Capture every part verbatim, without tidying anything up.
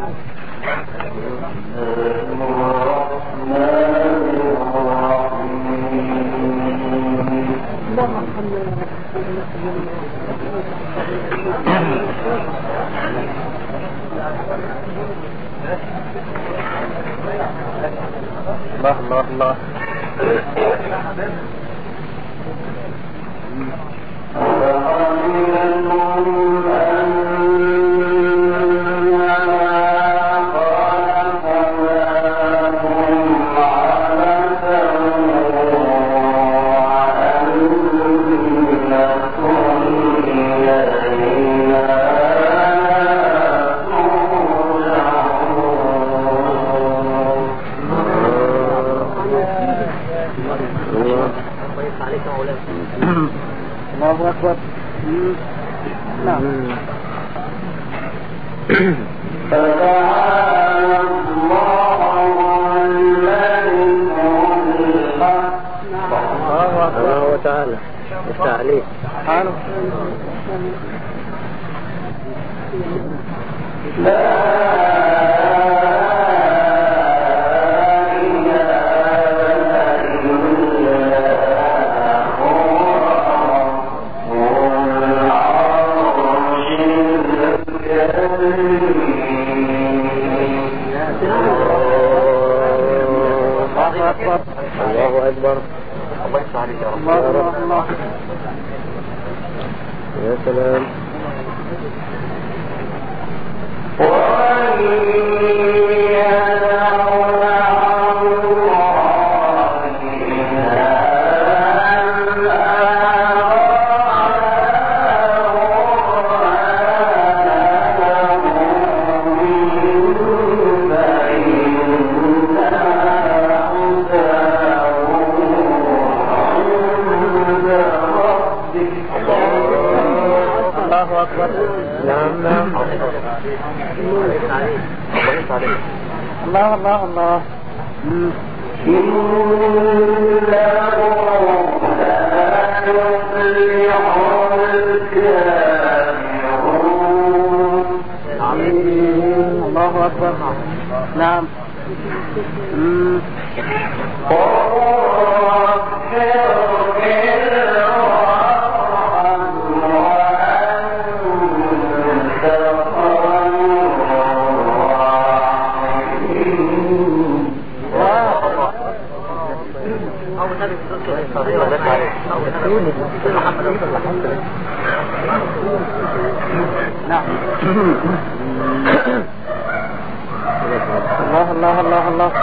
الله الله الله. الله أكبر. نعم. فتعالى الله الله تعالى يفتح عليك. الله أكبر. الله يفتح عليك يا رب. الله الله. يا سلام. الله أكبر. نعم نعم. الله الله الله. الله أكبر. نعم. الله الله الله الله.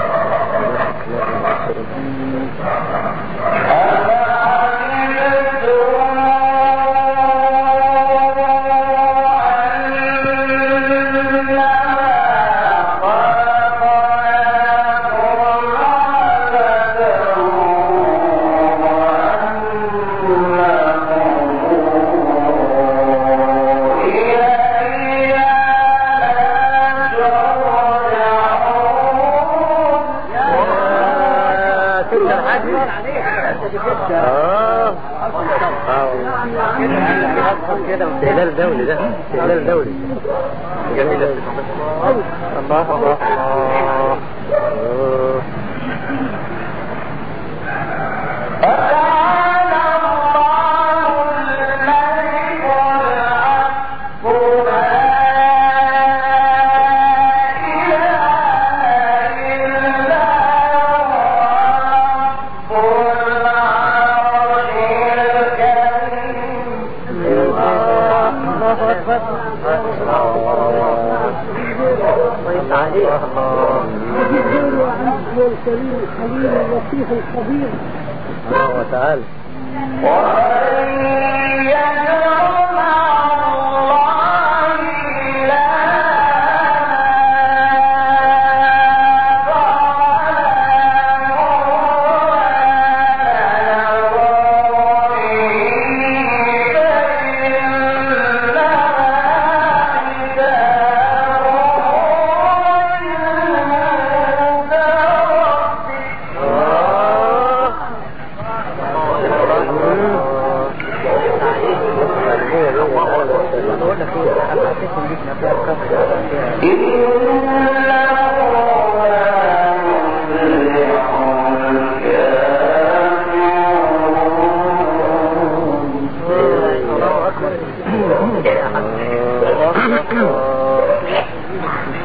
استهلال دولي ده استهلال دولي جميل. الله الله الله. الكريم الحليم اللطيف الخبير. الله تعالى.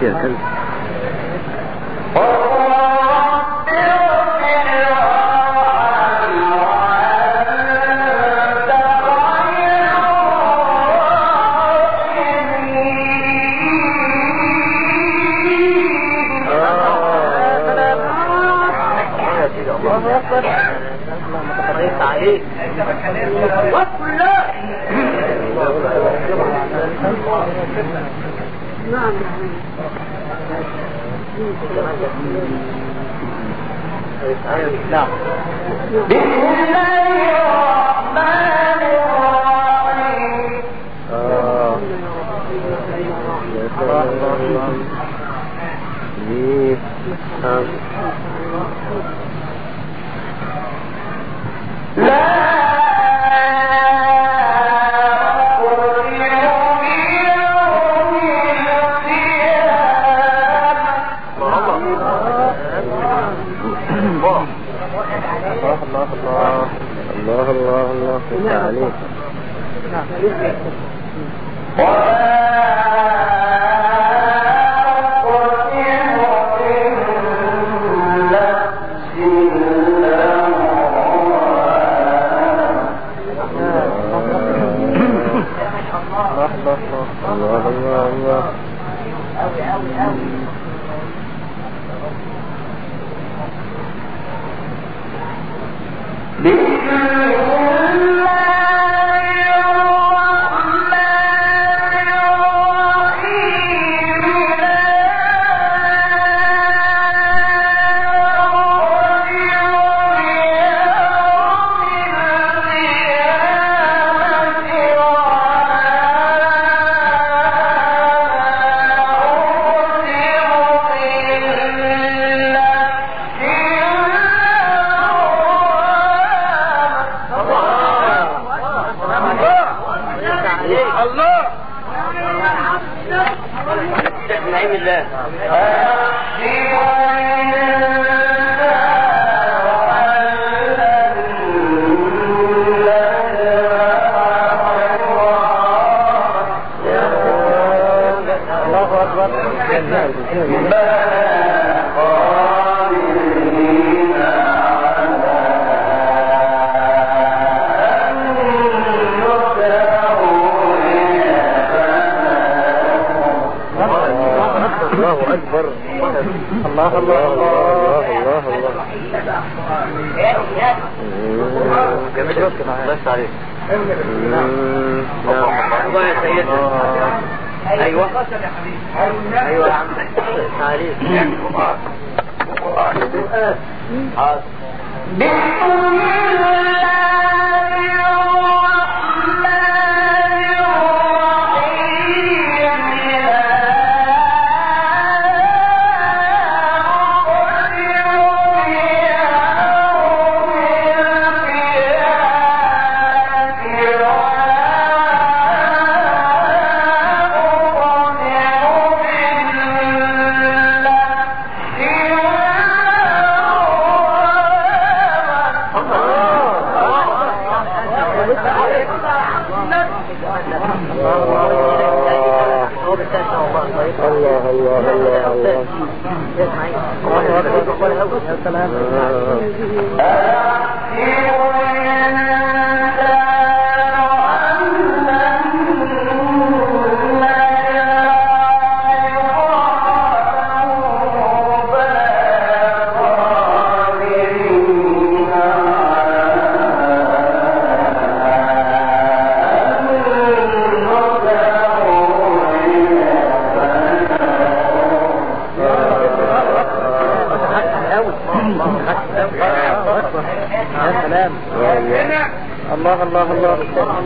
يا كلب. نعم نعم. بسم الله الرحمن الرحيم. آه. جيب. آه. لا الله الله الله الله عليك. الله الله الله. الله الله الله الله. جميل بس عليك. الله يا سيدي. ايوه ايوه يا عم عليك. الله الله الله الله. الله الله الله.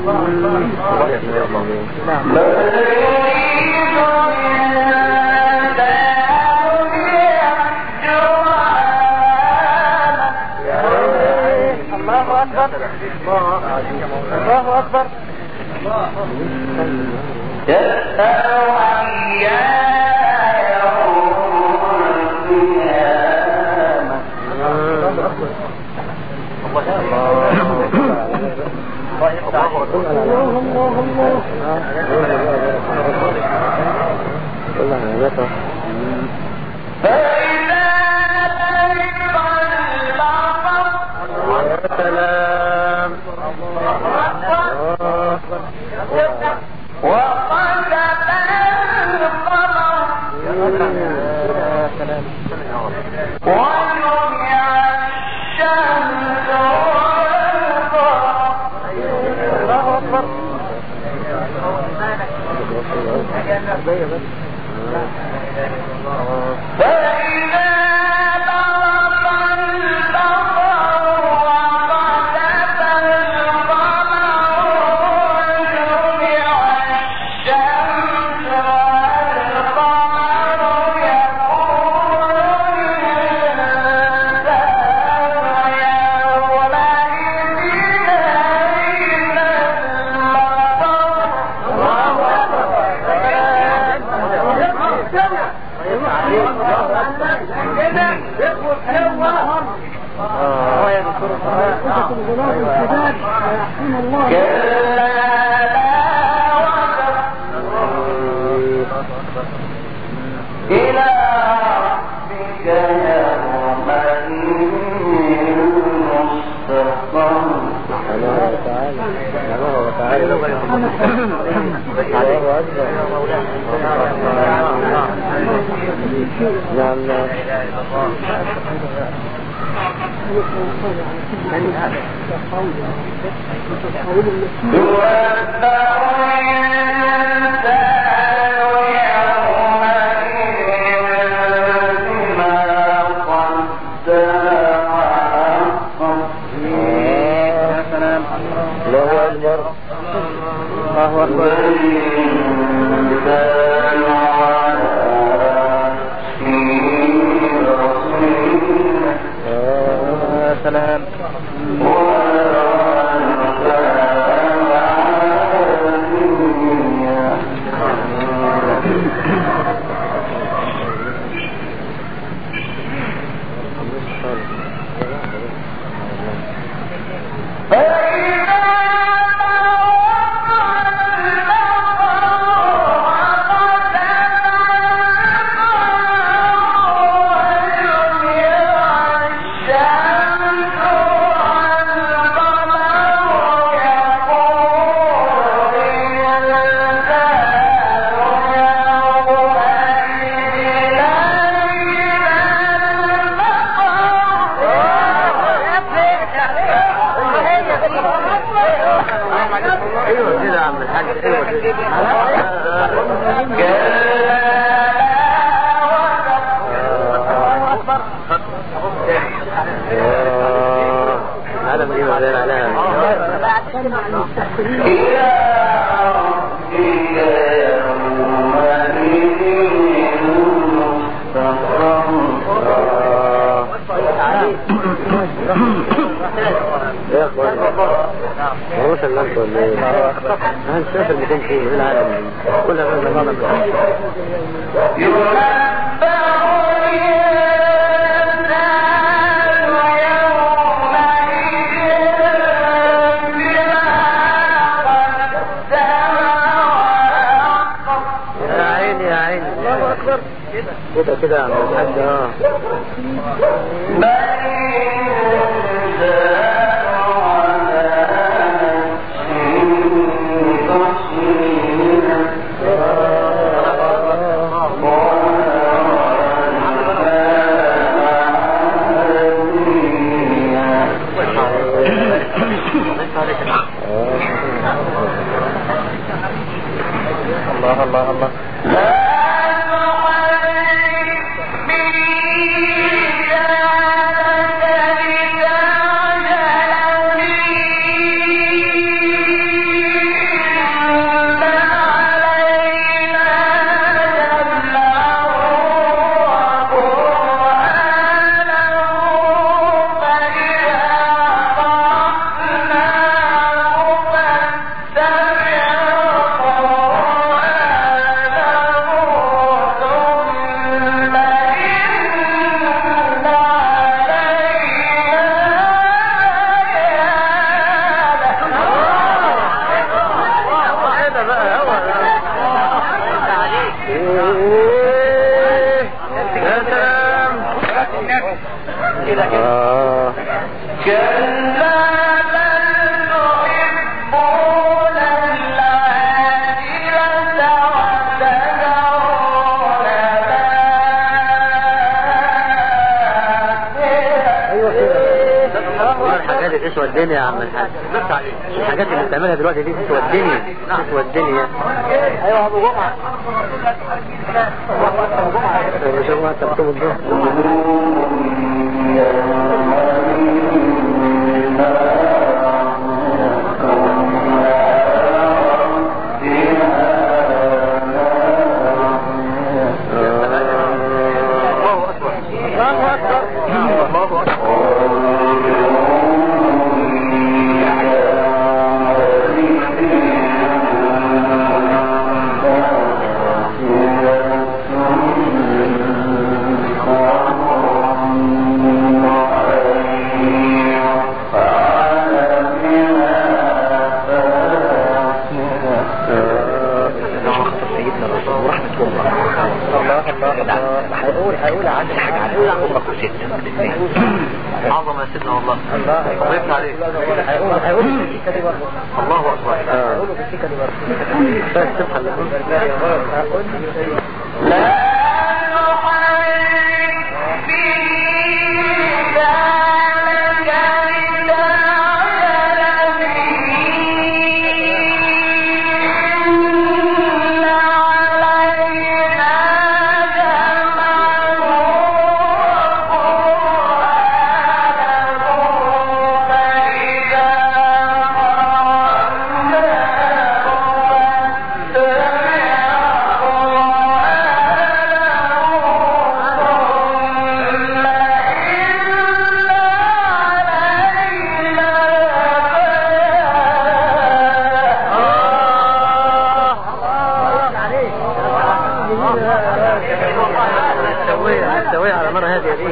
الله أكبر الله أكبر. الله الله كده كده عم الحاج. اه الله الله الله. Yeah. كده كده آه. كلا بل تحبون العاجلة وتذرون الآخرة. الحاجات اللي تسوى الدنيا يا عم الحاج. الحاجات اللي بتعملها دلوقتي دي تسوى الدنيا، تسوى الدنيا. ايوه ابو جمعة شوف ما تكتب الظهر. عظمة يا سيدنا والله. وقفنا عليه. الله أكبر. لا نحرك به ذلك لتعجل به إن علينا جمعه وقرآنه فإذا سوية على مرة هذه دي.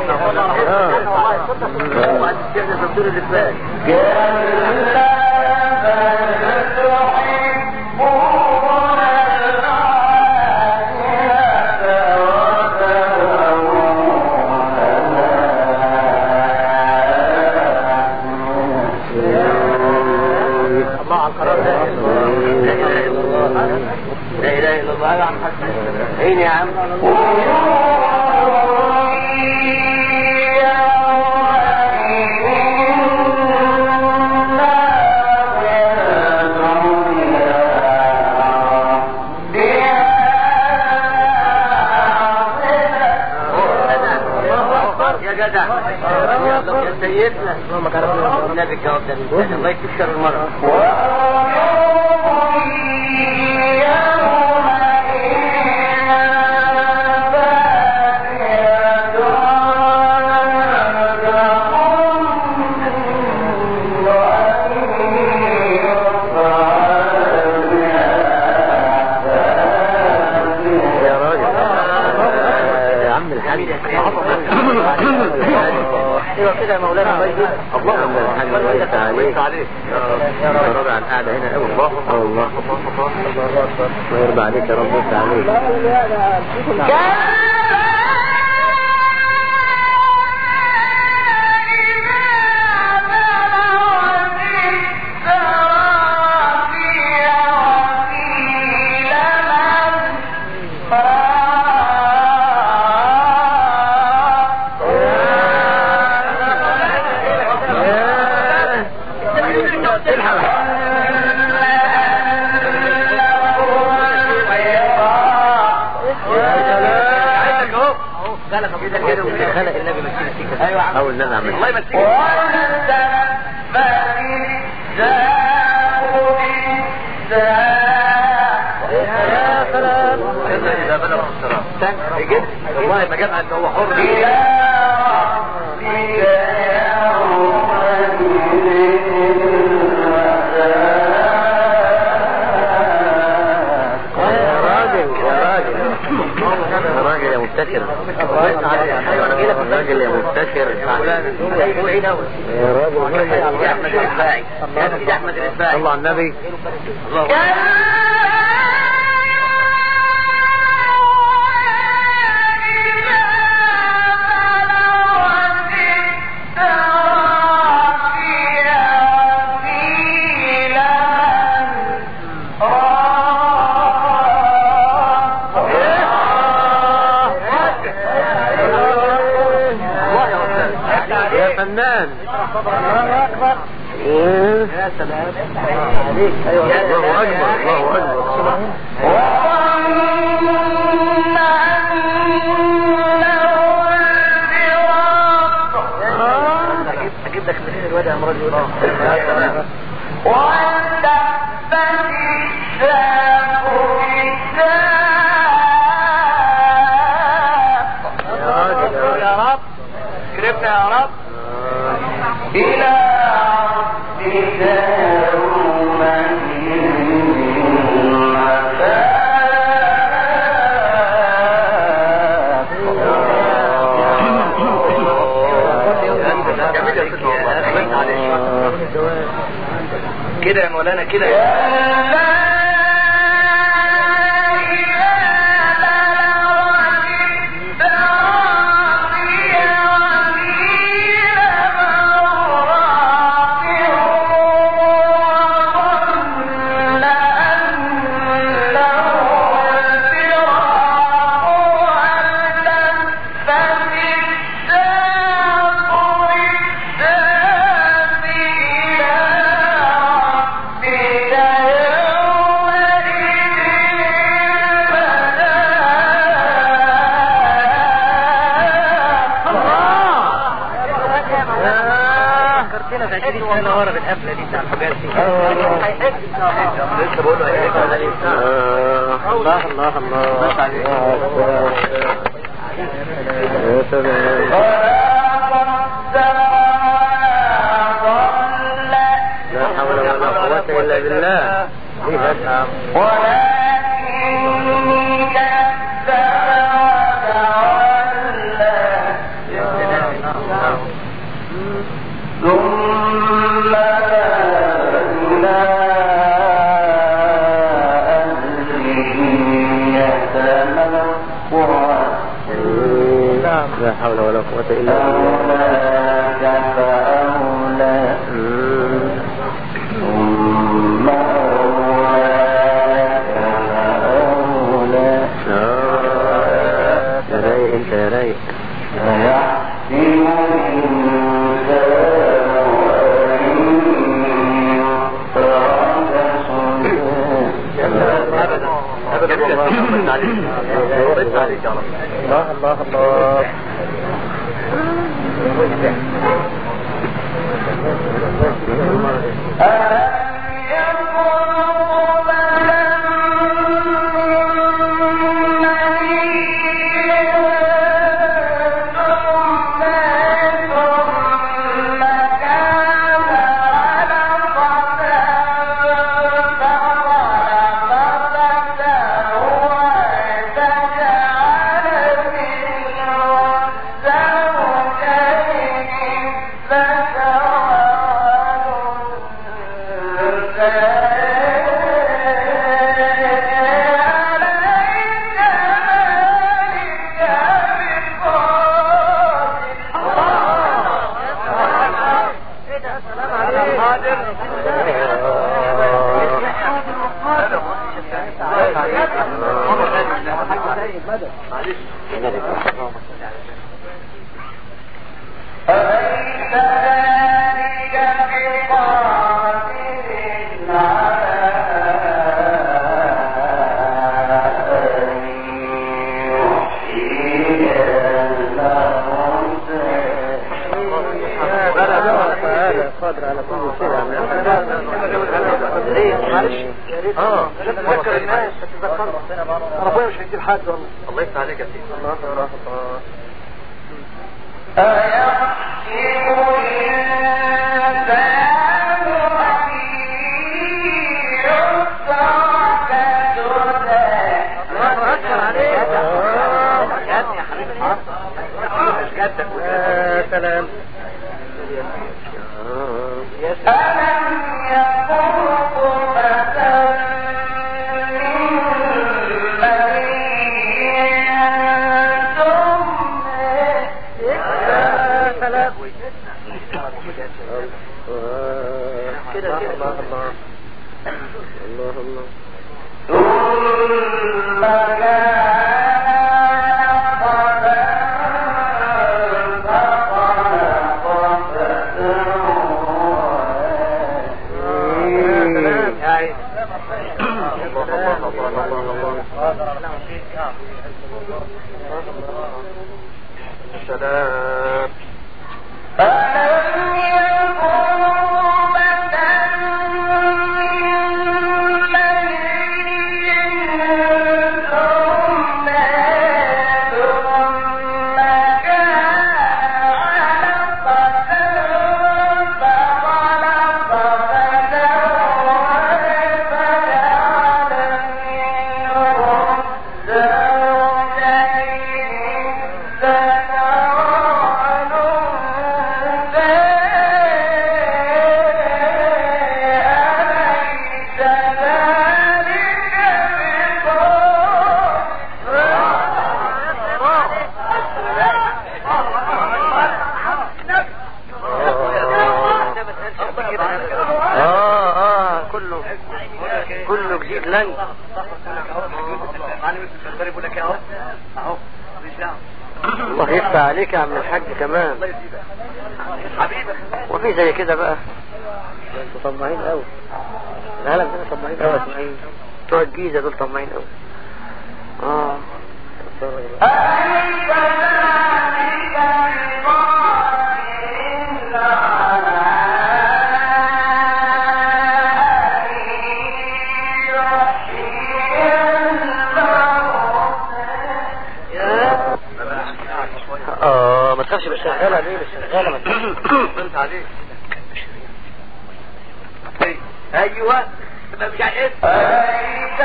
الله على القرار ده. لا إله إلا الله. يا عم حسن اين يا عم؟ يا جدع يا سيدنا اللهم كرمنا النبي الجواب ده الله يكثر المرة. ايوه كده يا مولانا. الله الله عليك عليك يا رب. عن قاعده هنا قوي. الله الله الله يرضى عليك يا رب. انت عليك خلق النبي مسكين فيك. ايوه اول النبي عمل الله يمسكك. يا سلام. اذا بلغ الصراط جد والله ما جمع انه هو حر. راجل يا مبتكر. راجل يا مبتكر. يا راجل يا احمد الرفاعي. يا احمد الرفاعي. الله على النبي. الله حاجة. الله يا أستاذ يا فنان. الله أكبر. يا سلام عليك. أيوة الله أكبر الله أكبر. أجيب لك منين الواد يا مراد يقول يا رب كرمنا يا رب إلى كده يا مولانا كده ورا بالقفله دي بتاع الحاجات دي لسه بقول له الله الله الله يا سلام. لا حول ولا قوة إلا بالله. لا حول ولا قوة إلا بالله. ثم أولى يا رايق انت يا رايق. الله الله الله. قادر على كل شيء. معلش يا ريت اه تذكر الناس تتذكروا ربنا مش هيدي لحد والله. الله يفتح عليك يا سيدي. الله الله الله. يا سلام. يا سلام. كده كده الله الله الله الله. ثم كان قد السلام. كله جديد لن الله يفتح عليك يا عم الحاج كمان وفي زي كده بقى انتوا طماعين قوي العالم ده طماعين قوي اسماعيل بتوع الجيزه دول طماعين قوي اه اه ما تخافش بالشغالة ليه بالشغالة ما تخافش عليك ايوه ما مش عارف ايه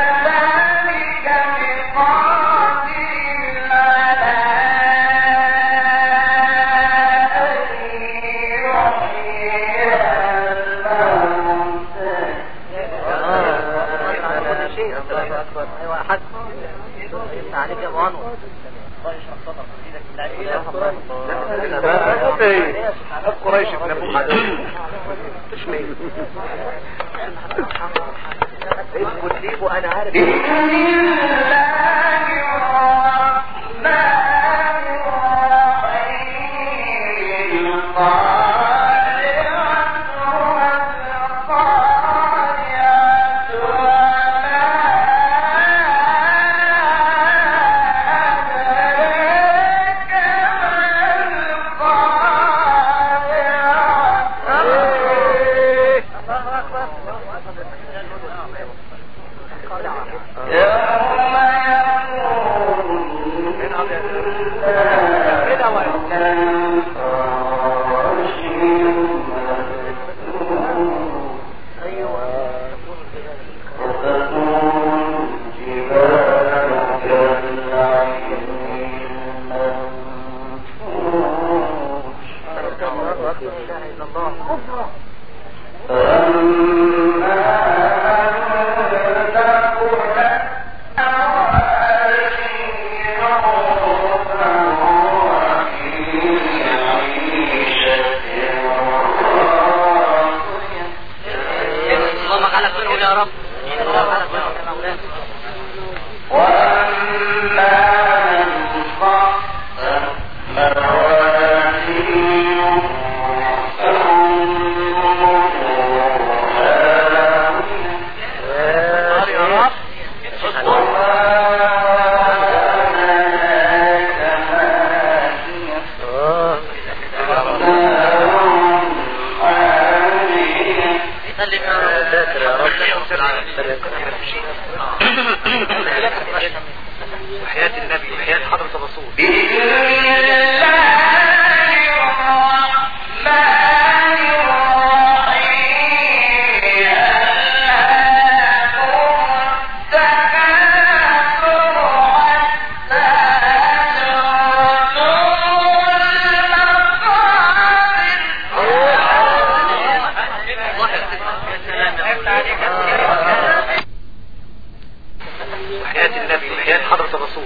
ايوه حد عليك يا ابو انور قريش ابن ابو حدث اسمي اسمه وانا عارف وحياة النبي وحياة حضرة الرسول وحياة النبي وحياة حضرة الرسول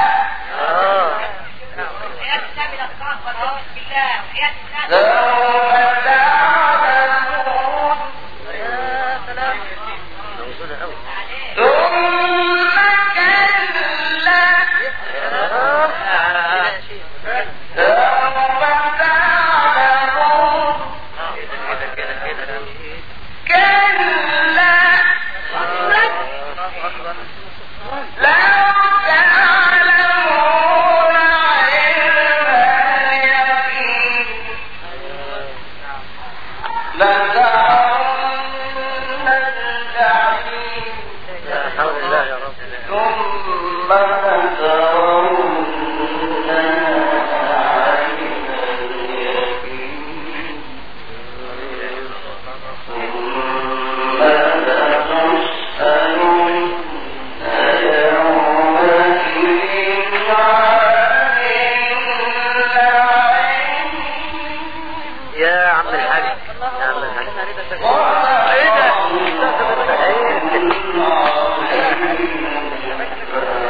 لا يا عم الحاج يا عم الحاج ايه ده؟